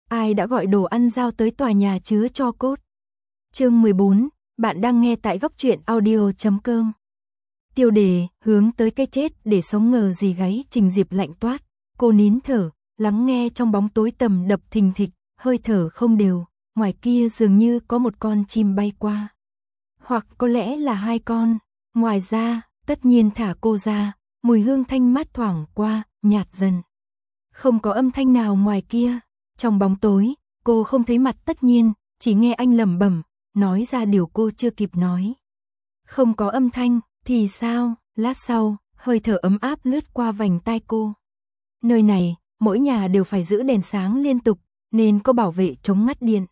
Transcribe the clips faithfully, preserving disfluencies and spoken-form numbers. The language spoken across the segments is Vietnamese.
ai đã gọi đồ ăn giao tới tòa nhà chứa tro cốt. Chương mười bốn, bạn đang nghe tại góc truyện audio chấm com. Tiêu đề, hướng tới cái chết để sống ngờ gì gáy Trình Diệp lạnh toát, cô nín thở, lắng nghe trong bóng tối tầm đập thình thịch, hơi thở không đều, ngoài kia dường như có một con chim bay qua. Hoặc có lẽ là hai con, ngoài ra, tất nhiên thả cô ra, mùi hương thanh mát thoảng qua, nhạt dần. Không có âm thanh nào ngoài kia, trong bóng tối, cô không thấy mặt tất nhiên, chỉ nghe anh lẩm bẩm, nói ra điều cô chưa kịp nói. Không có âm thanh, thì sao, lát sau, hơi thở ấm áp lướt qua vành tai cô. Nơi này, mỗi nhà đều phải giữ đèn sáng liên tục, nên có bảo vệ chống ngắt điện.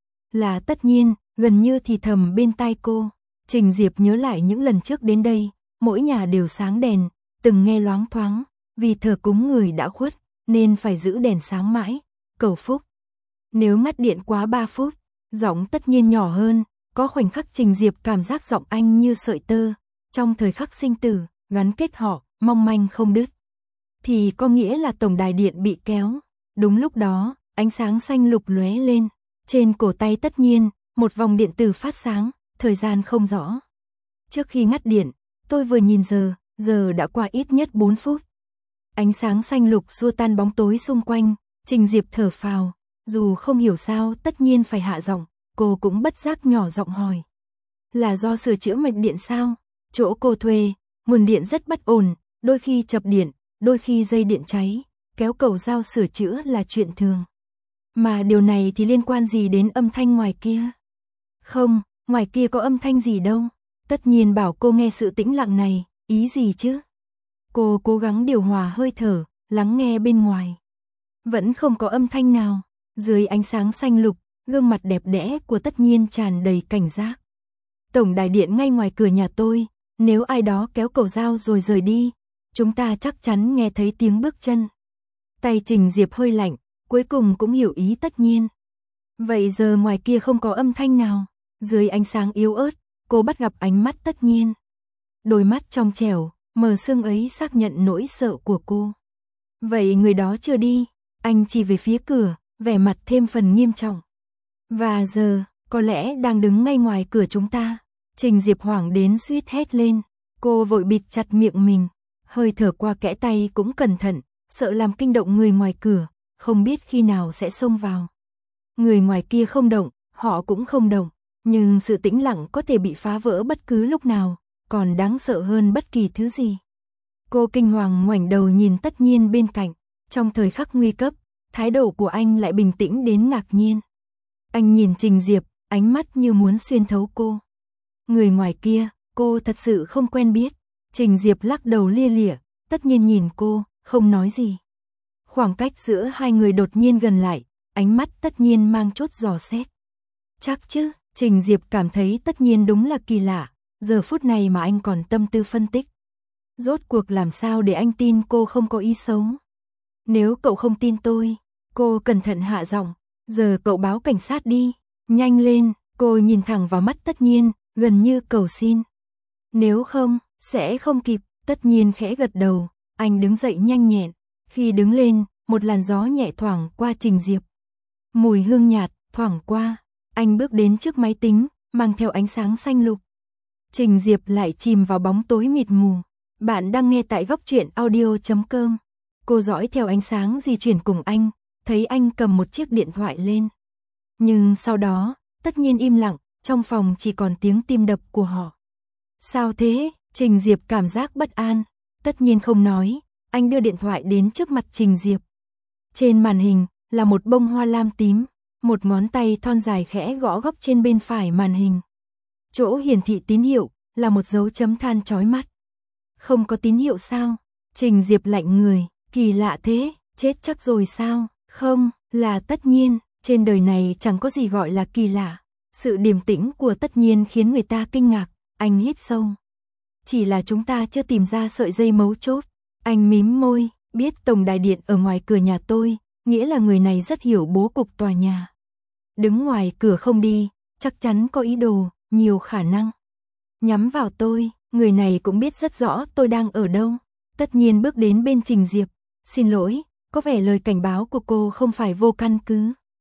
Là tất nhiên, gần như thì thầm bên tai cô. Trình Diệp nhớ lại những lần trước đến đây, mỗi nhà đều sáng đèn, từng nghe loáng thoáng, vì thờ cúng người đã khuất, nên phải giữ đèn sáng mãi, cầu phúc. Nếu ngắt điện quá ba phút, giọng tất nhiên nhỏ hơn, có khoảnh khắc Trình Diệp cảm giác giọng anh như sợi tơ, trong thời khắc sinh tử, gắn kết họ, mong manh không đứt. Thì có nghĩa là tổng đài điện bị kéo. Đúng lúc đó, ánh sáng xanh lục lóe lên, trên cổ tay tất nhiên, một vòng điện tử phát sáng, thời gian không rõ. Trước khi ngắt điện, tôi vừa nhìn giờ, giờ đã qua ít nhất bốn phút. Ánh sáng xanh lục xua tan bóng tối xung quanh, Trình Diệp thở phào, dù không hiểu sao tất nhiên phải hạ giọng, cô cũng bất giác nhỏ giọng hỏi. Là do sửa chữa mạch điện sao? Chỗ cô thuê, nguồn điện rất bất ổn, đôi khi chập điện, đôi khi dây điện cháy, kéo cầu dao sửa chữa là chuyện thường. Mà điều này thì liên quan gì đến âm thanh ngoài kia? Không, ngoài kia có âm thanh gì đâu. Tất nhiên bảo cô nghe sự tĩnh lặng này, ý gì chứ? Cô cố gắng điều hòa hơi thở, lắng nghe bên ngoài. Vẫn không có âm thanh nào. Dưới ánh sáng xanh lục, gương mặt đẹp đẽ của tất nhiên tràn đầy cảnh giác. Tổng đài điện ngay ngoài cửa nhà tôi, nếu ai đó kéo cầu dao rồi rời đi, chúng ta chắc chắn nghe thấy tiếng bước chân. Tay Trình Diệp hơi lạnh, cuối cùng cũng hiểu ý tất nhiên. Vậy giờ ngoài kia không có âm thanh nào. Dưới ánh sáng yếu ớt, cô bắt gặp ánh mắt tất nhiên. Đôi mắt trong trẻo, mờ sương ấy xác nhận nỗi sợ của cô. Vậy người đó chưa đi, anh chỉ về phía cửa, vẻ mặt thêm phần nghiêm trọng. Và giờ, có lẽ đang đứng ngay ngoài cửa chúng ta. Trình Diệp hoảng đến suýt hét lên, cô vội bịt chặt miệng mình, hơi thở qua kẽ tay cũng cẩn thận, sợ làm kinh động người ngoài cửa, không biết khi nào sẽ xông vào. Người ngoài kia không động, họ cũng không động, nhưng sự tĩnh lặng có thể bị phá vỡ bất cứ lúc nào, còn đáng sợ hơn bất kỳ thứ gì. Cô kinh hoàng ngoảnh đầu nhìn tất nhiên bên cạnh, trong thời khắc nguy cấp, thái độ của anh lại bình tĩnh đến ngạc nhiên. Anh nhìn Trình Diệp, ánh mắt như muốn xuyên thấu cô. Người ngoài kia, cô thật sự không quen biết. Trình Diệp lắc đầu lia lịa, tất nhiên nhìn cô, không nói gì. Khoảng cách giữa hai người đột nhiên gần lại, ánh mắt tất nhiên mang chút dò xét. Chắc chứ, Trình Diệp cảm thấy tất nhiên đúng là kỳ lạ, giờ phút này mà anh còn tâm tư phân tích. Rốt cuộc làm sao để anh tin cô không có ý xấu? Nếu cậu không tin tôi, cô cẩn thận hạ giọng, giờ cậu báo cảnh sát đi, nhanh lên, cô nhìn thẳng vào mắt tất nhiên, gần như cầu xin. Nếu không, sẽ không kịp, tất nhiên khẽ gật đầu, anh đứng dậy nhanh nhẹn, khi đứng lên, một làn gió nhẹ thoảng qua Trình Diệp. Mùi hương nhạt, thoảng qua, anh bước đến trước máy tính, mang theo ánh sáng xanh lục. Trình Diệp lại chìm vào bóng tối mịt mù. Bạn đang nghe tại góc truyện audio chấm com. Cô dõi theo ánh sáng di chuyển cùng anh, thấy anh cầm một chiếc điện thoại lên. Nhưng sau đó, tất nhiên im lặng, trong phòng chỉ còn tiếng tim đập của họ. Sao thế? Trình Diệp cảm giác bất an, tất nhiên không nói, anh đưa điện thoại đến trước mặt Trình Diệp. Trên màn hình là một bông hoa lam tím, một ngón tay thon dài khẽ gõ góc trên bên phải màn hình. Chỗ hiển thị tín hiệu là một dấu chấm than chói mắt. Không có tín hiệu sao? Trình Diệp lạnh người, kỳ lạ thế, chết chắc rồi sao? Không, là tất nhiên, trên đời này chẳng có gì gọi là kỳ lạ. Sự điềm tĩnh của tất nhiên khiến người ta kinh ngạc, anh hít sâu. Chỉ là chúng ta chưa tìm ra sợi dây mấu chốt. Anh mím môi, biết tổng đài điện ở ngoài cửa nhà tôi, nghĩa là người này rất hiểu bố cục tòa nhà. Đứng ngoài cửa không đi, chắc chắn có ý đồ, nhiều khả năng. Nhắm vào tôi, người này cũng biết rất rõ tôi đang ở đâu. Tất nhiên bước đến bên Trình Diệp. Xin lỗi, có vẻ lời cảnh báo của cô không phải vô căn cứ.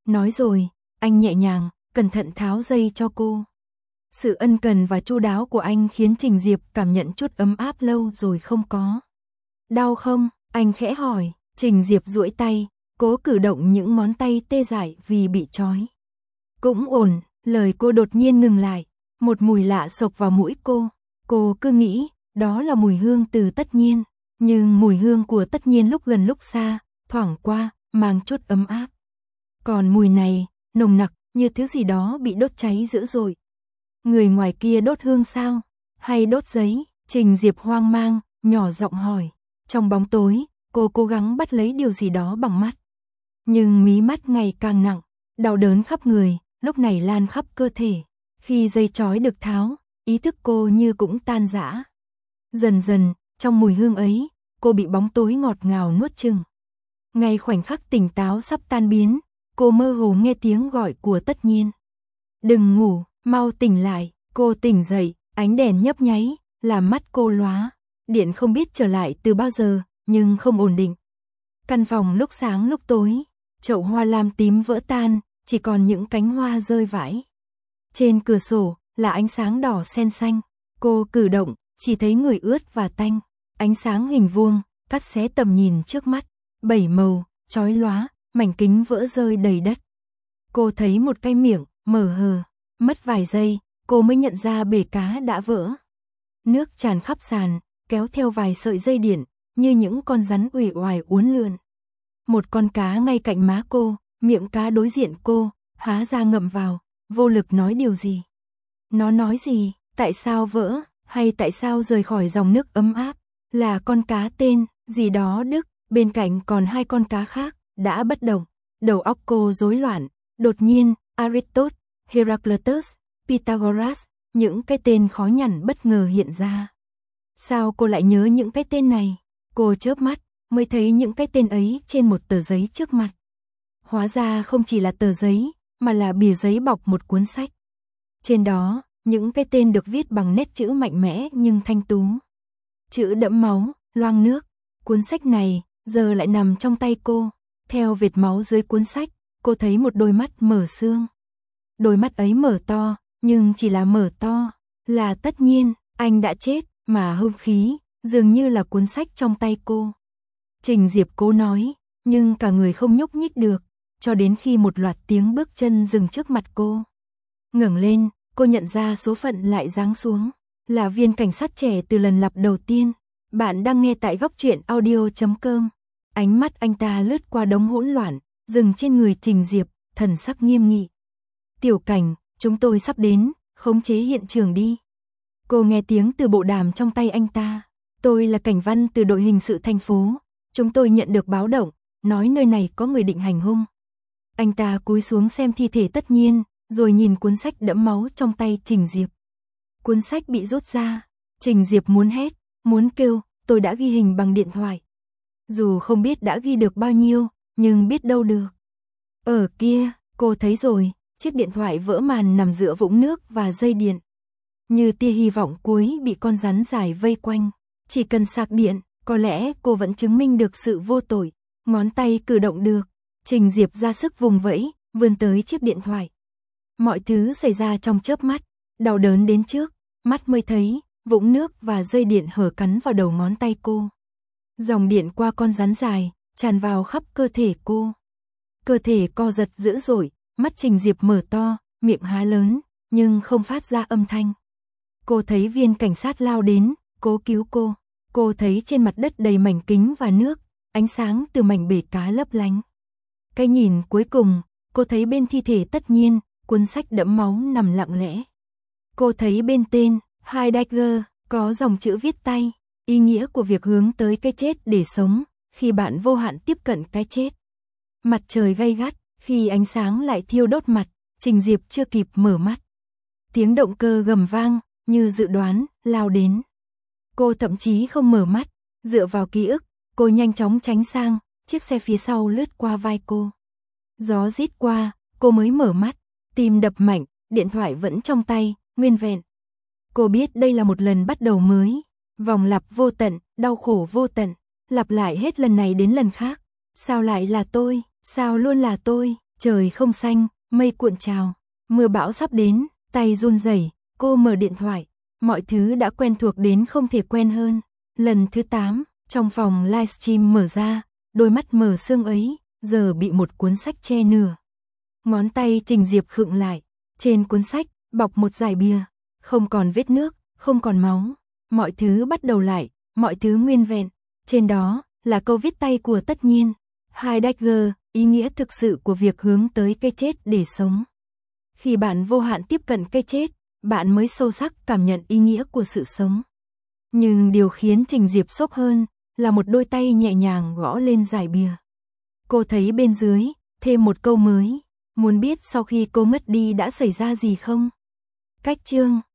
Nói rồi, anh nhẹ nhàng, cẩn thận tháo dây cho cô. Sự ân cần và chu đáo của anh khiến Trình Diệp cảm nhận chút ấm áp lâu rồi không có. Đau không? Anh khẽ hỏi. Trình Diệp duỗi tay, cố cử động những ngón tay tê dại vì bị trói. Cũng ổn, lời cô đột nhiên ngừng lại. Một mùi lạ xộc vào mũi cô. Cô cứ nghĩ, đó là mùi hương từ Tất Nhiên. Nhưng mùi hương của Tất Nhiên lúc gần lúc xa, thoảng qua, mang chút ấm áp. Còn mùi này, nồng nặc, như thứ gì đó bị đốt cháy dữ dội. Người ngoài kia đốt hương sao? Hay đốt giấy? Trình Diệp hoang mang, nhỏ giọng hỏi. Trong bóng tối, cô cố gắng bắt lấy điều gì đó bằng mắt. Nhưng mí mắt ngày càng nặng, đau đớn khắp người, lúc này lan khắp cơ thể. Khi dây trói được tháo, ý thức cô như cũng tan rã. Dần dần, trong mùi hương ấy, cô bị bóng tối ngọt ngào nuốt chửng. Ngay khoảnh khắc tỉnh táo sắp tan biến, cô mơ hồ nghe tiếng gọi của Tất Nhiên. Đừng ngủ, mau tỉnh lại. Cô tỉnh dậy, ánh đèn nhấp nháy, làm mắt cô lóa. Điện không biết trở lại từ bao giờ, nhưng không ổn định. Căn phòng lúc sáng lúc tối, chậu hoa lam tím vỡ tan, chỉ còn những cánh hoa rơi vãi. Trên cửa sổ là ánh sáng đỏ sen xanh. Cô cử động, chỉ thấy người ướt và tanh. Ánh sáng hình vuông, cắt xé tầm nhìn trước mắt. Bảy màu, chói lóa, mảnh kính vỡ rơi đầy đất. Cô thấy một cái miệng, mở hờ. Mất vài giây, cô mới nhận ra bể cá đã vỡ. Nước tràn khắp sàn, kéo theo vài sợi dây điện, như những con rắn uể oải uốn lượn. Một con cá ngay cạnh má cô, miệng cá đối diện cô, há ra ngậm vào, vô lực nói điều gì. Nó nói gì, tại sao vỡ, hay tại sao rời khỏi dòng nước ấm áp, là con cá tên, gì đó Đức, bên cạnh còn hai con cá khác, đã bất động. Đầu óc cô rối loạn, đột nhiên, Aristotle, Heraclitus, Pythagoras, những cái tên khó nhằn bất ngờ hiện ra. Sao cô lại nhớ những cái tên này? Cô chớp mắt, mới thấy những cái tên ấy trên một tờ giấy trước mặt. Hóa ra không chỉ là tờ giấy, mà là bìa giấy bọc một cuốn sách. Trên đó, những cái tên được viết bằng nét chữ mạnh mẽ nhưng thanh tú. Chữ đẫm máu, loang nước. Cuốn sách này, giờ lại nằm trong tay cô. Theo vệt máu dưới cuốn sách, cô thấy một đôi mắt mở sương. Đôi mắt ấy mở to, nhưng chỉ là mở to. Là Tất Nhiên, anh đã chết, mà hung khí, dường như là cuốn sách trong tay cô. Trình Diệp cố nói, nhưng cả người không nhúc nhích được, cho đến khi một loạt tiếng bước chân dừng trước mặt cô. Ngẩng lên, cô nhận ra số phận lại giáng xuống. Là viên cảnh sát trẻ từ lần lặp đầu tiên. Bạn đang nghe tại góc truyện audio chấm com. Ánh mắt anh ta lướt qua đống hỗn loạn, dừng trên người Trình Diệp, thần sắc nghiêm nghị. Tiểu Cảnh, chúng tôi sắp đến, khống chế hiện trường đi. Cô nghe tiếng từ bộ đàm trong tay anh ta. Tôi là cảnh văn từ đội hình sự thành phố. Chúng tôi nhận được báo động, nói nơi này có người định hành hung. Anh ta cúi xuống xem thi thể Tất Nhiên, rồi nhìn cuốn sách đẫm máu trong tay Trình Diệp. Cuốn sách bị rút ra. Trình Diệp muốn hét, muốn kêu, tôi đã ghi hình bằng điện thoại. Dù không biết đã ghi được bao nhiêu, nhưng biết đâu được. Ở kia, cô thấy rồi, chiếc điện thoại vỡ màn nằm giữa vũng nước và dây điện. Như tia hy vọng cuối bị con rắn dài vây quanh. Chỉ cần sạc điện, có lẽ cô vẫn chứng minh được sự vô tội. Ngón tay cử động được. Trình Diệp ra sức vùng vẫy, vươn tới chiếc điện thoại. Mọi thứ xảy ra trong chớp mắt. Đau đớn đến trước, mắt mới thấy, vũng nước và dây điện hở cắn vào đầu ngón tay cô. Dòng điện qua con rắn dài, tràn vào khắp cơ thể cô. Cơ thể co giật dữ dội, mắt Trình Diệp mở to, miệng há lớn, nhưng không phát ra âm thanh. Cô thấy viên cảnh sát lao đến, cố cứu cô. Cô thấy trên mặt đất đầy mảnh kính và nước, ánh sáng từ mảnh bể cá lấp lánh. Cái nhìn cuối cùng, cô thấy bên thi thể Tất Nhiên, cuốn sách đẫm máu nằm lặng lẽ. Cô thấy bên tên, Heidegger, có dòng chữ viết tay, ý nghĩa của việc hướng tới cái chết để sống, khi bạn vô hạn tiếp cận cái chết. Mặt trời gay gắt, khi ánh sáng lại thiêu đốt mặt, Trình Diệp chưa kịp mở mắt. Tiếng động cơ gầm vang, như dự đoán, lao đến. Cô thậm chí không mở mắt, dựa vào ký ức, cô nhanh chóng tránh sang, chiếc xe phía sau lướt qua vai cô. Gió rít qua, cô mới mở mắt, tim đập mạnh, điện thoại vẫn trong tay, nguyên vẹn. Cô biết đây là một lần bắt đầu mới, vòng lặp vô tận, đau khổ vô tận, lặp lại hết lần này đến lần khác. Sao lại là tôi, sao luôn là tôi, Trời không xanh, mây cuộn trào, mưa bão sắp đến, tay run rẩy, cô mở điện thoại, mọi thứ đã quen thuộc đến không thể quen hơn. Lần thứ tám, trong phòng livestream mở ra, đôi mắt mở sương ấy, giờ bị một cuốn sách che nửa. Ngón tay Trình Diệp khựng lại, trên cuốn sách, bọc một dải bìa, không còn vết nước, không còn máu, mọi thứ bắt đầu lại, mọi thứ nguyên vẹn, trên đó là câu viết tay của Tất Nhiên. Heidegger, ý nghĩa thực sự của việc hướng tới cái chết để sống. Khi bạn vô hạn tiếp cận cái chết, bạn mới sâu sắc cảm nhận ý nghĩa của sự sống. Nhưng điều khiến Trình Diệp sốc hơn là một đôi tay nhẹ nhàng gõ lên dải bìa. Cô thấy bên dưới thêm một câu mới, muốn biết sau khi cô mất đi đã xảy ra gì không? Cách chương